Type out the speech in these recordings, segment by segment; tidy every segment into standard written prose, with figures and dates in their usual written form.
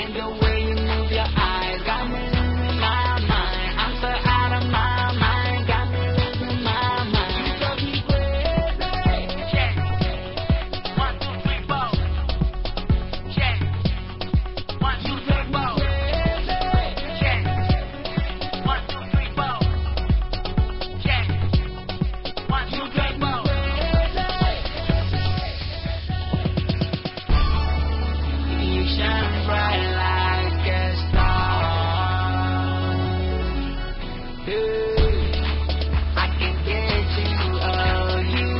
The way you move your eyes got me losing my mind. I'm so out of my mind, got me losing my mind. You drove me crazy. Check. 1, 2, 3, 4. Check. 1, 2, 3, 4. Check. 1, 2, 3, 4. Check. 1, 2, 3, 4. You shine bright like a star. Hey, I can get you all you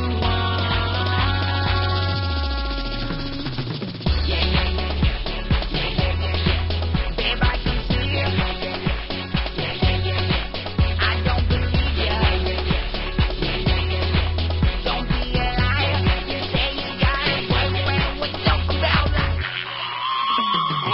want. Yeah, yeah, yeah, yeah, yeah, yeah, yeah, yeah. Babe, I can see you. Yeah, yeah, yeah, yeah. I don't believe ya. Yeah, yeah, yeah, yeah, yeah, yeah. Don't be a liar. Say you got it. What you talk about? Like.